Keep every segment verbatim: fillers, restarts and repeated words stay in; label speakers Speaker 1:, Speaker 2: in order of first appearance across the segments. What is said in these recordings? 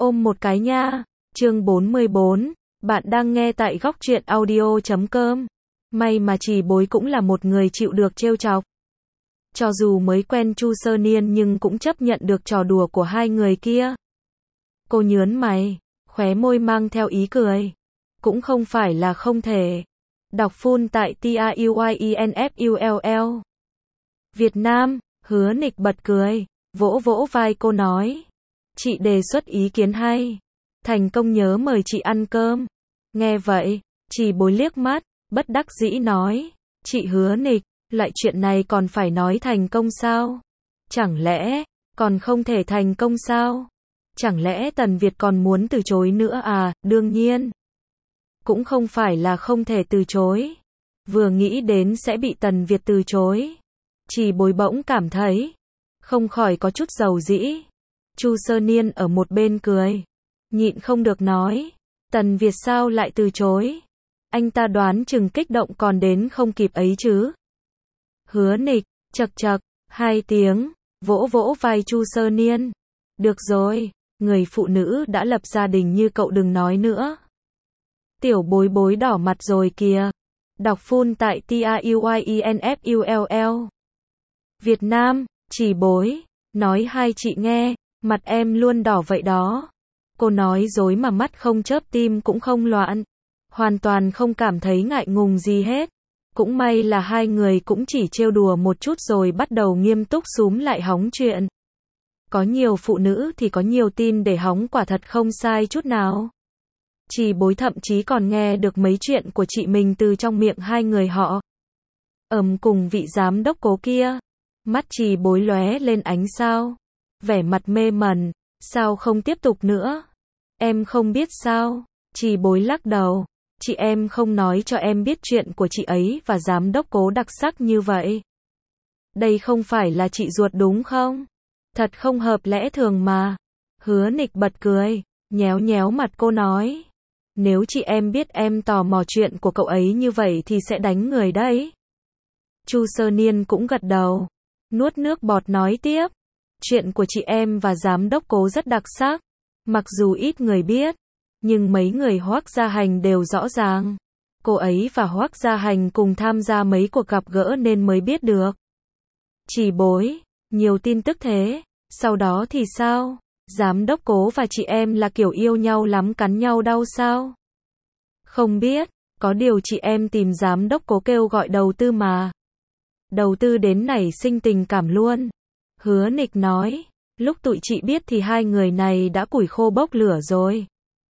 Speaker 1: Ôm một cái nha. Chương bốn mươi bốn. Bạn đang nghe tại góc truyện audio chấm com. May mà Trì Bối cũng là một người chịu được trêu chọc. Cho dù mới quen Chu Sơ Niên nhưng cũng chấp nhận được trò đùa của hai người kia. Cô nhớn mày, khóe môi mang theo ý cười. Cũng không phải là không thể. Đọc full tại T A U Y E N F U L L. Việt Nam, Hứa Nịch bật cười, vỗ vỗ vai cô nói. Chị đề xuất ý kiến hay. Thành công nhớ mời chị ăn cơm. Nghe vậy, Trì Bối liếc mắt, bất đắc dĩ nói. Chị Hứa Nịch, loại chuyện này còn phải nói thành công sao? Chẳng lẽ, còn không thể thành công sao? Chẳng lẽ Tần Việt còn muốn từ chối nữa à? Đương nhiên. Cũng không phải là không thể từ chối. Vừa nghĩ đến sẽ bị Tần Việt từ chối. Trì Bối bỗng cảm thấy, không khỏi có chút dầu dĩ. Chu Sơ Niên ở một bên cười, nhịn không được nói, Tần Việt sao lại từ chối? Anh ta đoán chừng kích động còn đến không kịp ấy chứ. Hứa Nịch, chậc chậc, hai tiếng, vỗ vỗ vai Chu Sơ Niên. Được rồi, người phụ nữ đã lập gia đình như cậu đừng nói nữa. Tiểu Bối Bối đỏ mặt rồi kìa. Đọc full tại T A U Y E N F U L L. Việt Nam, Trì Bối, nói hai chị nghe, mặt em luôn đỏ vậy đó. Cô nói dối mà mắt không chớp tim cũng không loạn. Hoàn toàn không cảm thấy ngại ngùng gì hết. Cũng may là hai người cũng chỉ trêu đùa một chút rồi bắt đầu nghiêm túc xúm lại hóng chuyện. Có nhiều phụ nữ thì có nhiều tin để hóng, quả thật không sai chút nào. Trì Bối thậm chí còn nghe được mấy chuyện của chị mình từ trong miệng hai người họ. Ầm cùng vị giám đốc cố kia. Mắt Trì Bối lóe lên ánh sao. Vẻ mặt mê mẩn, sao không tiếp tục nữa? Em không biết sao? Trì Bối lắc đầu. Chị em không nói cho em biết chuyện của chị ấy và giám đốc cố đặc sắc như vậy. Đây không phải là chị ruột đúng không? Thật không hợp lẽ thường mà. Hứa Nịch bật cười, nhéo nhéo mặt cô nói. Nếu chị em biết em tò mò chuyện của cậu ấy như vậy thì sẽ đánh người đấy. Chu Sơ Niên cũng gật đầu, nuốt nước bọt nói tiếp. Chuyện của chị em và giám đốc cố rất đặc sắc. Mặc dù ít người biết, nhưng mấy người Hoắc Gia Hành đều rõ ràng. Cô ấy và Hoắc Gia Hành cùng tham gia mấy cuộc gặp gỡ nên mới biết được. Trì Bối, nhiều tin tức thế, sau đó thì sao? Giám đốc cố và chị em là kiểu yêu nhau lắm cắn nhau đau sao? Không biết, có điều chị em tìm giám đốc cố kêu gọi đầu tư mà. Đầu tư đến nảy sinh tình cảm luôn. Hứa Nịch nói, lúc tụi chị biết thì hai người này đã củi khô bốc lửa rồi.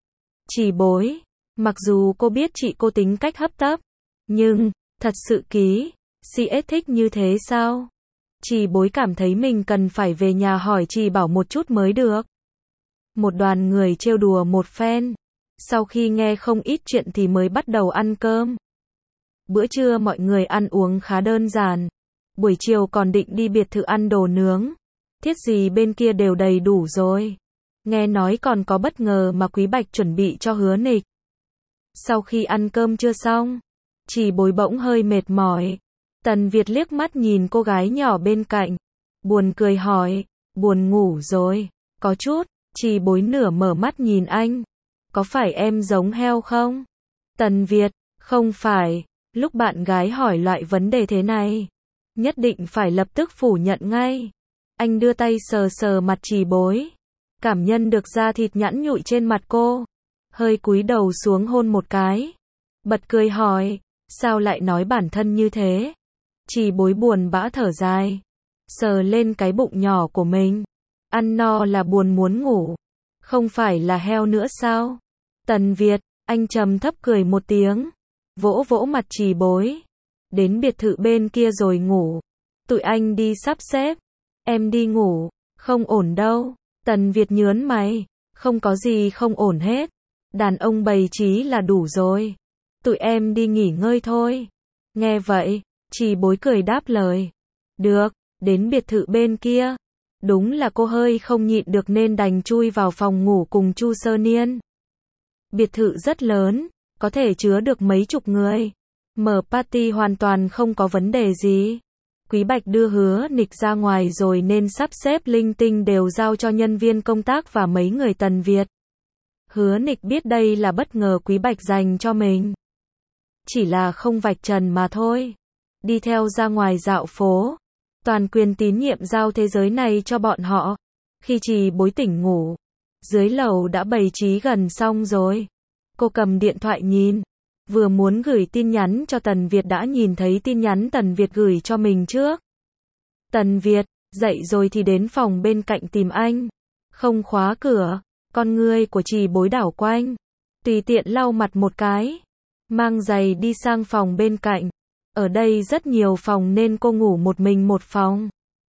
Speaker 1: Trì Bối, mặc dù cô biết chị cô tính cách hấp tấp, nhưng, thật sự ký, xê ét thích như thế sao? Trì Bối cảm thấy mình cần phải về nhà hỏi Trì Bảo một chút mới được. Một đoàn người trêu đùa một phen. Sau khi nghe không ít chuyện thì mới bắt đầu ăn cơm. Bữa trưa mọi người ăn uống khá đơn giản. Buổi chiều còn định đi biệt thự ăn đồ nướng. Thiết gì bên kia đều đầy đủ rồi. Nghe nói còn có bất ngờ mà Quý Bạch chuẩn bị cho Hứa Nịch. Sau khi ăn cơm chưa xong, Trì Bối bỗng hơi mệt mỏi. Tần Việt liếc mắt nhìn cô gái nhỏ bên cạnh. Buồn cười hỏi, buồn ngủ rồi, có chút. Trì Bối nửa mở mắt nhìn anh. Có phải em giống heo không? Tần Việt, không phải. Lúc bạn gái hỏi loại vấn đề thế này, nhất định phải lập tức phủ nhận ngay. Anh đưa tay sờ sờ mặt Trì Bối. Cảm nhận được da thịt nhẵn nhụi trên mặt cô. Hơi cúi đầu xuống hôn một cái. Bật cười hỏi, sao lại nói bản thân như thế? Trì Bối buồn bã thở dài. Sờ lên cái bụng nhỏ của mình. Ăn no là buồn muốn ngủ. Không phải là heo nữa sao? Tần Việt, anh trầm thấp cười một tiếng. Vỗ vỗ mặt Trì Bối. Đến biệt thự bên kia rồi ngủ. Tụi anh đi sắp xếp. Em đi ngủ. Không ổn đâu. Tần Việt nhớn mày. Không có gì không ổn hết. Đàn ông bày trí là đủ rồi. Tụi em đi nghỉ ngơi thôi. Nghe vậy, Trì Bối cười đáp lời. Được, đến biệt thự bên kia. Đúng là cô hơi không nhịn được nên đành chui vào phòng ngủ cùng Chu Sơ Niên. Biệt thự rất lớn, có thể chứa được mấy chục người. Mở party hoàn toàn không có vấn đề gì. Quý Bạch đưa Hứa Nịch ra ngoài rồi nên sắp xếp linh tinh đều giao cho nhân viên công tác và mấy người Tần Việt. Hứa Nịch biết đây là bất ngờ Quý Bạch dành cho mình. Chỉ là không vạch trần mà thôi. Đi theo ra ngoài dạo phố. Toàn quyền tín nhiệm giao thế giới này cho bọn họ. Khi Trì Bối tỉnh ngủ, dưới lầu đã bày trí gần xong rồi. Cô cầm điện thoại nhìn. Vừa muốn gửi tin nhắn cho Tần Việt đã nhìn thấy tin nhắn Tần Việt gửi cho mình trước. Tần Việt, dậy rồi thì đến phòng bên cạnh tìm anh. Không khóa cửa. Con ngươi của Trì Bối đảo quanh. Tùy tiện lau mặt một cái. Mang giày đi sang phòng bên cạnh. Ở đây rất nhiều phòng nên cô ngủ một mình một phòng.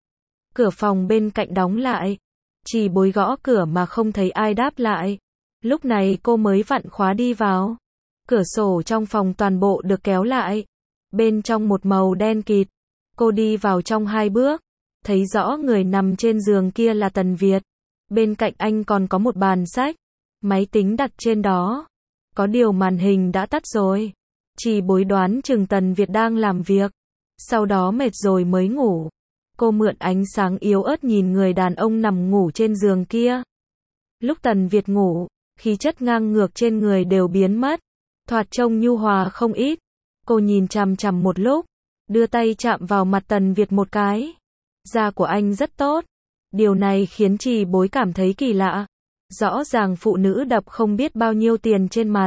Speaker 1: Cửa phòng bên cạnh đóng lại. Trì Bối gõ cửa mà không thấy ai đáp lại. Lúc này cô mới vặn khóa đi vào. Cửa sổ trong phòng toàn bộ được kéo lại. Bên trong một màu đen kịt. Cô đi vào trong hai bước. Thấy rõ người nằm trên giường kia là Tần Việt. Bên cạnh anh còn có một bàn sách. Máy tính đặt trên đó. Có điều màn hình đã tắt rồi. Trì Bối đoán chừng Tần Việt đang làm việc. Sau đó mệt rồi mới ngủ. Cô mượn ánh sáng yếu ớt nhìn người đàn ông nằm ngủ trên giường kia. Lúc Tần Việt ngủ, khí chất ngang ngược trên người đều biến mất. Thoạt trông nhu hòa không ít. Cô nhìn chằm chằm một lúc. Đưa tay chạm vào mặt Tần Việt một cái. Da của anh rất tốt. Điều này khiến Trì Bối cảm thấy kỳ lạ. Rõ ràng phụ nữ đập không biết bao nhiêu tiền trên mặt.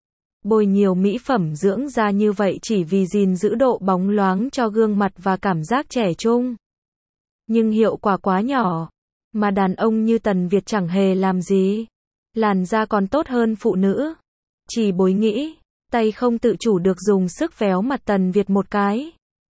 Speaker 1: Bôi nhiều mỹ phẩm dưỡng da như vậy chỉ vì gìn giữ độ bóng loáng cho gương mặt và cảm giác trẻ trung. Nhưng hiệu quả quá nhỏ. Mà đàn ông như Tần Việt chẳng hề làm gì. Làn da còn tốt hơn phụ nữ. Trì Bối nghĩ, tay không tự chủ được dùng sức véo mặt Tần Việt một cái.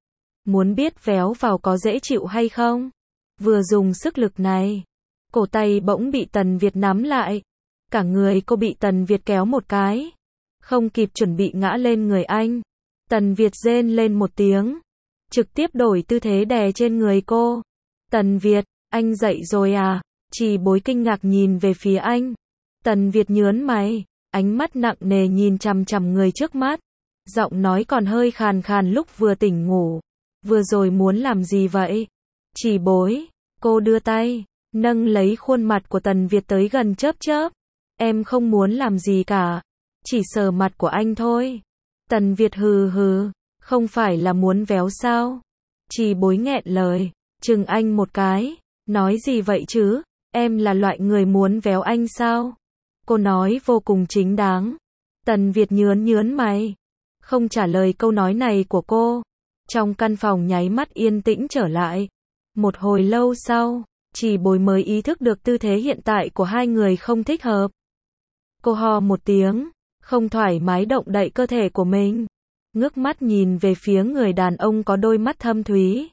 Speaker 1: Muốn biết véo vào có dễ chịu hay không? Vừa dùng sức lực này, cổ tay bỗng bị Tần Việt nắm lại. Cả người cô bị Tần Việt kéo một cái. Không kịp chuẩn bị ngã lên người anh. Tần Việt rên lên một tiếng. Trực tiếp đổi tư thế đè trên người cô. Tần Việt, anh dậy rồi à? Trì Bối kinh ngạc nhìn về phía anh. Tần Việt nhớn mày. Ánh mắt nặng nề nhìn chằm chằm người trước mắt. Giọng nói còn hơi khàn khàn lúc vừa tỉnh ngủ. Vừa rồi muốn làm gì vậy? Trì Bối. Cô đưa tay. Nâng lấy khuôn mặt của Tần Việt tới gần chớp chớp. Em không muốn làm gì cả. Chỉ sờ mặt của anh thôi. Tần Việt hừ hừ. Không phải là muốn véo sao? Trì Bối nghẹn lời. Chừng anh một cái. Nói gì vậy chứ? Em là loại người muốn véo anh sao? Cô nói vô cùng chính đáng. Tần Việt nhớn nhớn mày. Không trả lời câu nói này của cô. Trong căn phòng nháy mắt yên tĩnh trở lại. Một hồi lâu sau, Trì Bối mới ý thức được tư thế hiện tại của hai người không thích hợp. Cô ho một tiếng, không thoải mái động đậy cơ thể của mình. Ngước mắt nhìn về phía người đàn ông có đôi mắt thâm thúy.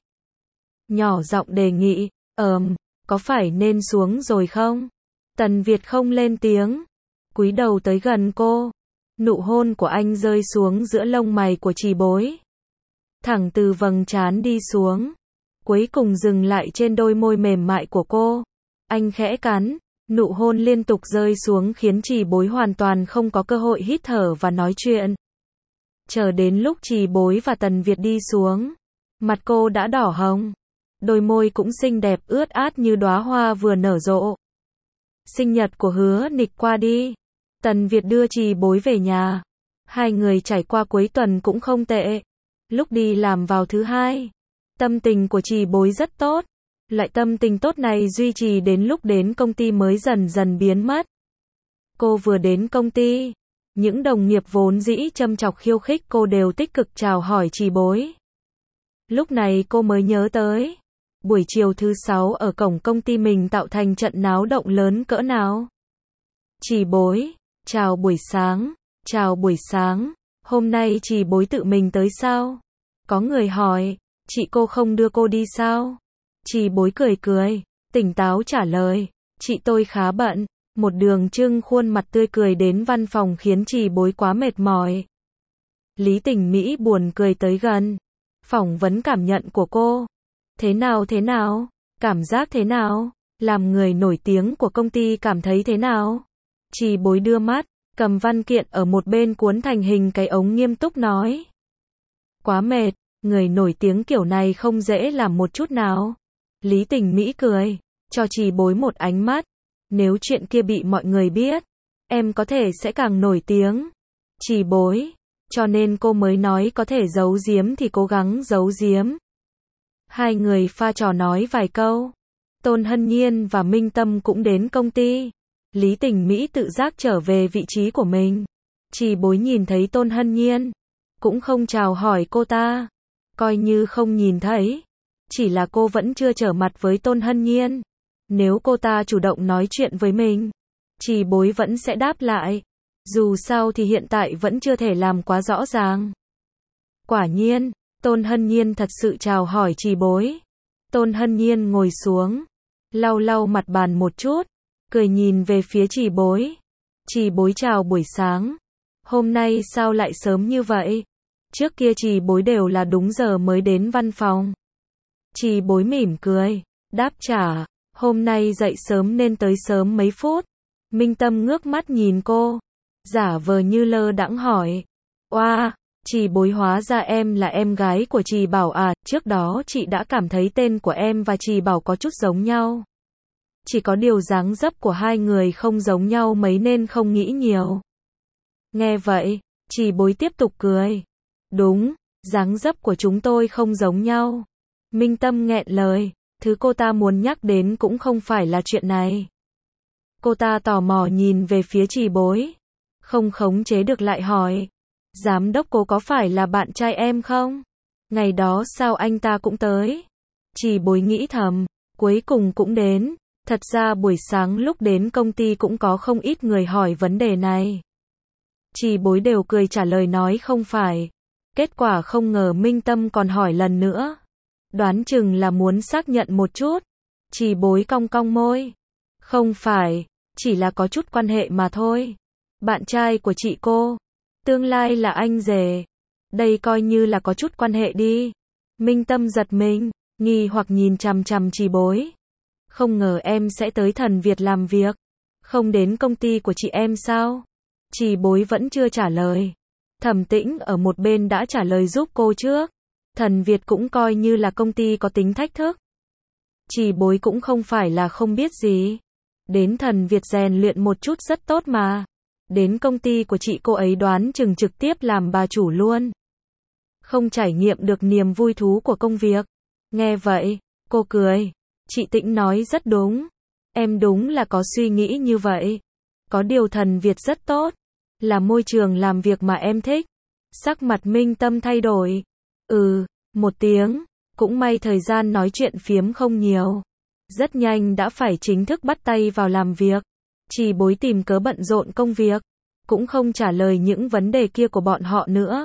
Speaker 1: Nhỏ giọng đề nghị, ờm, có phải nên xuống rồi không? Tần Việt không lên tiếng. Cúi đầu tới gần cô. Nụ hôn của anh rơi xuống giữa lông mày của Trì Bối. Thẳng từ vầng trán đi xuống. Cuối cùng dừng lại trên đôi môi mềm mại của cô. Anh khẽ cắn. Nụ hôn liên tục rơi xuống khiến Trì Bối hoàn toàn không có cơ hội hít thở và nói chuyện. Chờ đến lúc Trì Bối và Tần Việt đi xuống. Mặt cô đã đỏ hồng. Đôi môi cũng xinh đẹp ướt át như đóa hoa vừa nở rộ. Sinh nhật của Hứa Nịch qua đi. Tần Việt đưa Trì Bối về nhà. Hai người trải qua cuối tuần cũng không tệ. Lúc đi làm vào thứ hai, tâm tình của Trì Bối rất tốt. Loại tâm tình tốt này duy trì đến lúc đến công ty mới dần dần biến mất. Cô vừa đến công ty, những đồng nghiệp vốn dĩ châm chọc khiêu khích cô đều tích cực chào hỏi Trì Bối. Lúc này cô mới nhớ tới, buổi chiều thứ sáu ở cổng công ty mình tạo thành trận náo động lớn cỡ nào. Trì Bối, chào buổi sáng, chào buổi sáng, hôm nay Trì Bối tự mình tới sao? Có người hỏi, chị cô không đưa cô đi sao? Trì Bối cười cười, tỉnh táo trả lời, chị tôi khá bận. Một đường trưng khuôn mặt tươi cười đến văn phòng khiến Trì Bối quá mệt mỏi. Lý Tình Mỹ buồn cười tới gần, phỏng vấn cảm nhận của cô. Thế nào thế nào? Cảm giác thế nào? Làm người nổi tiếng của công ty cảm thấy thế nào? Trì Bối đưa mắt, cầm văn kiện ở một bên cuốn thành hình cái ống nghiêm túc nói. Quá mệt, người nổi tiếng kiểu này không dễ làm một chút nào. Lý Tình Mỹ cười, cho Trì Bối một ánh mắt. Nếu chuyện kia bị mọi người biết, em có thể sẽ càng nổi tiếng. Chỉ bối. Cho nên cô mới nói có thể giấu giếm thì cố gắng giấu giếm. Hai người pha trò nói vài câu. Tôn Hân Nhiên và Minh Tâm cũng đến công ty. Lý Tình Mỹ tự giác trở về vị trí của mình. Chỉ bối nhìn thấy Tôn Hân Nhiên, cũng không chào hỏi cô ta, coi như không nhìn thấy. Chỉ là cô vẫn chưa trở mặt với Tôn Hân Nhiên. Nếu cô ta chủ động nói chuyện với mình, chỉ bối vẫn sẽ đáp lại. Dù sao thì hiện tại vẫn chưa thể làm quá rõ ràng. Quả nhiên, Tôn Hân Nhiên thật sự chào hỏi chỉ bối. Tôn Hân Nhiên ngồi xuống, lau lau mặt bàn một chút, cười nhìn về phía chỉ bối. Chỉ bối chào buổi sáng. Hôm nay sao lại sớm như vậy? Trước kia chỉ bối đều là đúng giờ mới đến văn phòng. Chỉ bối mỉm cười, đáp trả, hôm nay dậy sớm nên tới sớm mấy phút. Minh Tâm ngước mắt nhìn cô, giả vờ như lơ đãng hỏi. Oa, chỉ bối hóa ra em là em gái của chị Bảo à, trước đó chị đã cảm thấy tên của em và chị Bảo có chút giống nhau. Chỉ có điều dáng dấp của hai người không giống nhau mấy nên không nghĩ nhiều. Nghe vậy, chỉ bối tiếp tục cười. Đúng, dáng dấp của chúng tôi không giống nhau. Minh Tâm nghẹn lời, thứ cô ta muốn nhắc đến cũng không phải là chuyện này. Cô ta tò mò nhìn về phía chỉ bối. Không khống chế được lại hỏi. Giám đốc cô có phải là bạn trai em không? Ngày đó sao anh ta cũng tới? Chỉ bối nghĩ thầm, cuối cùng cũng đến. Thật ra buổi sáng lúc đến công ty cũng có không ít người hỏi vấn đề này. Chỉ bối đều cười trả lời nói không phải. Kết quả không ngờ Minh Tâm còn hỏi lần nữa. Đoán chừng là muốn xác nhận một chút. Chỉ bối cong cong môi. Không phải, chỉ là có chút quan hệ mà thôi. Bạn trai của chị cô, tương lai là anh rể. Đây coi như là có chút quan hệ đi. Minh Tâm giật mình, nghi hoặc nhìn chằm chằm chỉ bối. Không ngờ em sẽ tới Thần Việt làm việc. Không đến công ty của chị em sao? Chỉ bối vẫn chưa trả lời. Thẩm Tĩnh ở một bên đã trả lời giúp cô trước. Thần Việt cũng coi như là công ty có tính thách thức. Chỉ bối cũng không phải là không biết gì. Đến Thần Việt rèn luyện một chút rất tốt mà. Đến công ty của chị cô ấy đoán chừng trực tiếp làm bà chủ luôn. Không trải nghiệm được niềm vui thú của công việc. Nghe vậy, cô cười. Chị Tĩnh nói rất đúng. Em đúng là có suy nghĩ như vậy. Có điều Thần Việt rất tốt. Là môi trường làm việc mà em thích. Sắc mặt Minh Tâm thay đổi. Ừ, một tiếng. Cũng may thời gian nói chuyện phiếm không nhiều. Rất nhanh đã phải chính thức bắt tay vào làm việc. Chỉ bối tìm cớ bận rộn công việc. Cũng không trả lời những vấn đề kia của bọn họ nữa.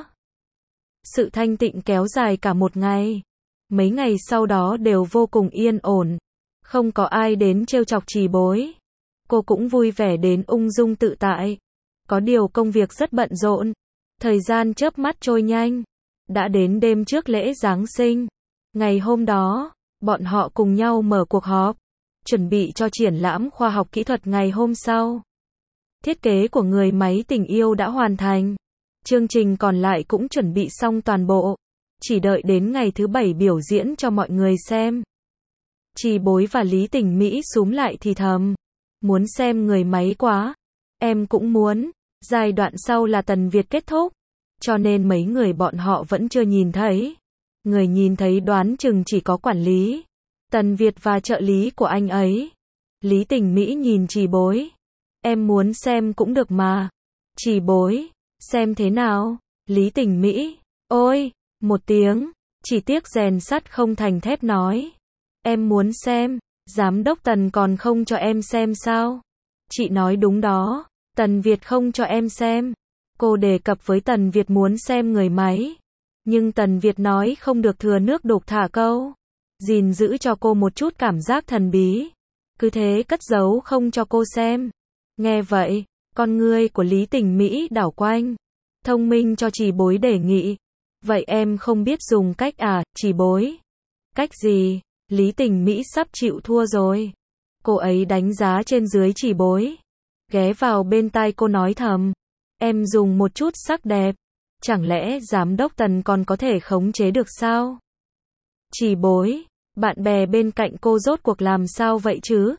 Speaker 1: Sự thanh tịnh kéo dài cả một ngày. Mấy ngày sau đó đều vô cùng yên ổn. Không có ai đến trêu chọc chỉ bối. Cô cũng vui vẻ đến ung dung tự tại. Có điều công việc rất bận rộn. Thời gian chớp mắt trôi nhanh. Đã đến đêm trước lễ Giáng sinh. Ngày hôm đó, bọn họ cùng nhau mở cuộc họp. Chuẩn bị cho triển lãm khoa học kỹ thuật ngày hôm sau. Thiết kế của người máy tình yêu đã hoàn thành. Chương trình còn lại cũng chuẩn bị xong toàn bộ. Chỉ đợi đến ngày thứ bảy biểu diễn cho mọi người xem. Chỉ bối và Lý Tình Mỹ xúm lại thì thầm. Muốn xem người máy quá. Em cũng muốn. Giai đoạn sau là Tần Việt kết thúc. Cho nên mấy người bọn họ vẫn chưa nhìn thấy. Người nhìn thấy đoán chừng chỉ có quản lý, Tần Việt và trợ lý của anh ấy. Lý Tình Mỹ nhìn chỉ bối. Em muốn xem cũng được mà. Chỉ bối. Xem thế nào? Lý Tình Mỹ. Ôi! Một tiếng. Chỉ tiếc rèn sắt không thành thép nói. Em muốn xem. Giám đốc Tần còn không cho em xem sao? Chị nói đúng đó. Tần Việt không cho em xem. Cô đề cập với Tần Việt muốn xem người máy. Nhưng Tần Việt nói không được thừa nước đục thả câu. Gìn giữ cho cô một chút cảm giác thần bí. Cứ thế cất giấu không cho cô xem. Nghe vậy, con ngươi của Lý Tình Mỹ đảo quanh. Thông minh cho chỉ bối đề nghị. Vậy em không biết dùng cách à, chỉ bối? Cách gì? Lý Tình Mỹ sắp chịu thua rồi. Cô ấy đánh giá trên dưới chỉ bối. Ghé vào bên tai cô nói thầm. Em dùng một chút sắc đẹp. Chẳng lẽ giám đốc Tần còn có thể khống chế được sao? Chỉ bối. Bạn bè bên cạnh cô rốt cuộc làm sao vậy chứ?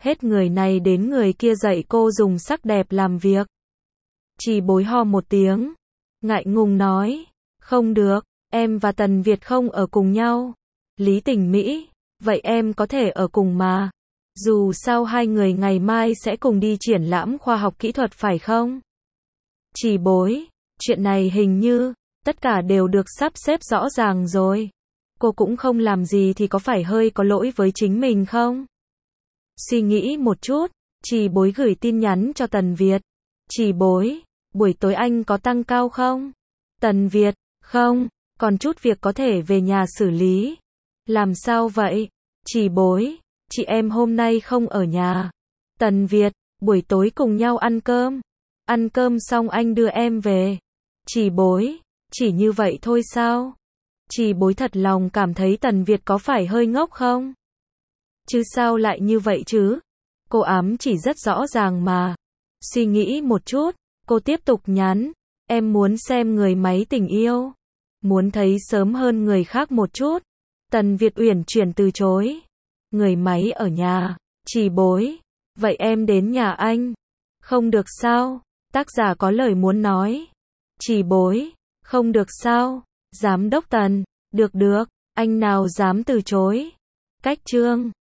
Speaker 1: Hết người này đến người kia dạy cô dùng sắc đẹp làm việc. Chỉ Bối ho một tiếng, ngại ngùng nói, không được, em và Tần Việt không ở cùng nhau. Lý Tình Mỹ, vậy em có thể ở cùng mà. Dù sao hai người ngày mai sẽ cùng đi triển lãm khoa học kỹ thuật phải không? Chỉ Bối, chuyện này hình như, tất cả đều được sắp xếp rõ ràng rồi. Cô cũng không làm gì thì có phải hơi có lỗi với chính mình không? Suy nghĩ một chút, Chỉ Bối gửi tin nhắn cho Tần Việt. Chỉ Bối, buổi tối anh có tăng cao không? Tần Việt, không, còn chút việc có thể về nhà xử lý. Làm sao vậy? Chỉ Bối, chị em hôm nay không ở nhà. Tần Việt, buổi tối cùng nhau ăn cơm. Ăn cơm xong anh đưa em về. Chỉ Bối, chỉ như vậy thôi sao? Chỉ Bối thật lòng cảm thấy Tần Việt có phải hơi ngốc không? Chứ sao lại như vậy chứ? Cô ám chỉ rất rõ ràng mà. Suy nghĩ một chút, cô tiếp tục nhắn. Em muốn xem người máy tình yêu. Muốn thấy sớm hơn người khác một chút. Tần Việt uyển chuyển từ chối. Người máy ở nhà. Chỉ Bối, vậy em đến nhà anh. Không được sao? Tác giả có lời muốn nói. Chỉ Bối, không được sao? Giám đốc Tần, được được, anh nào dám từ chối. Cách chương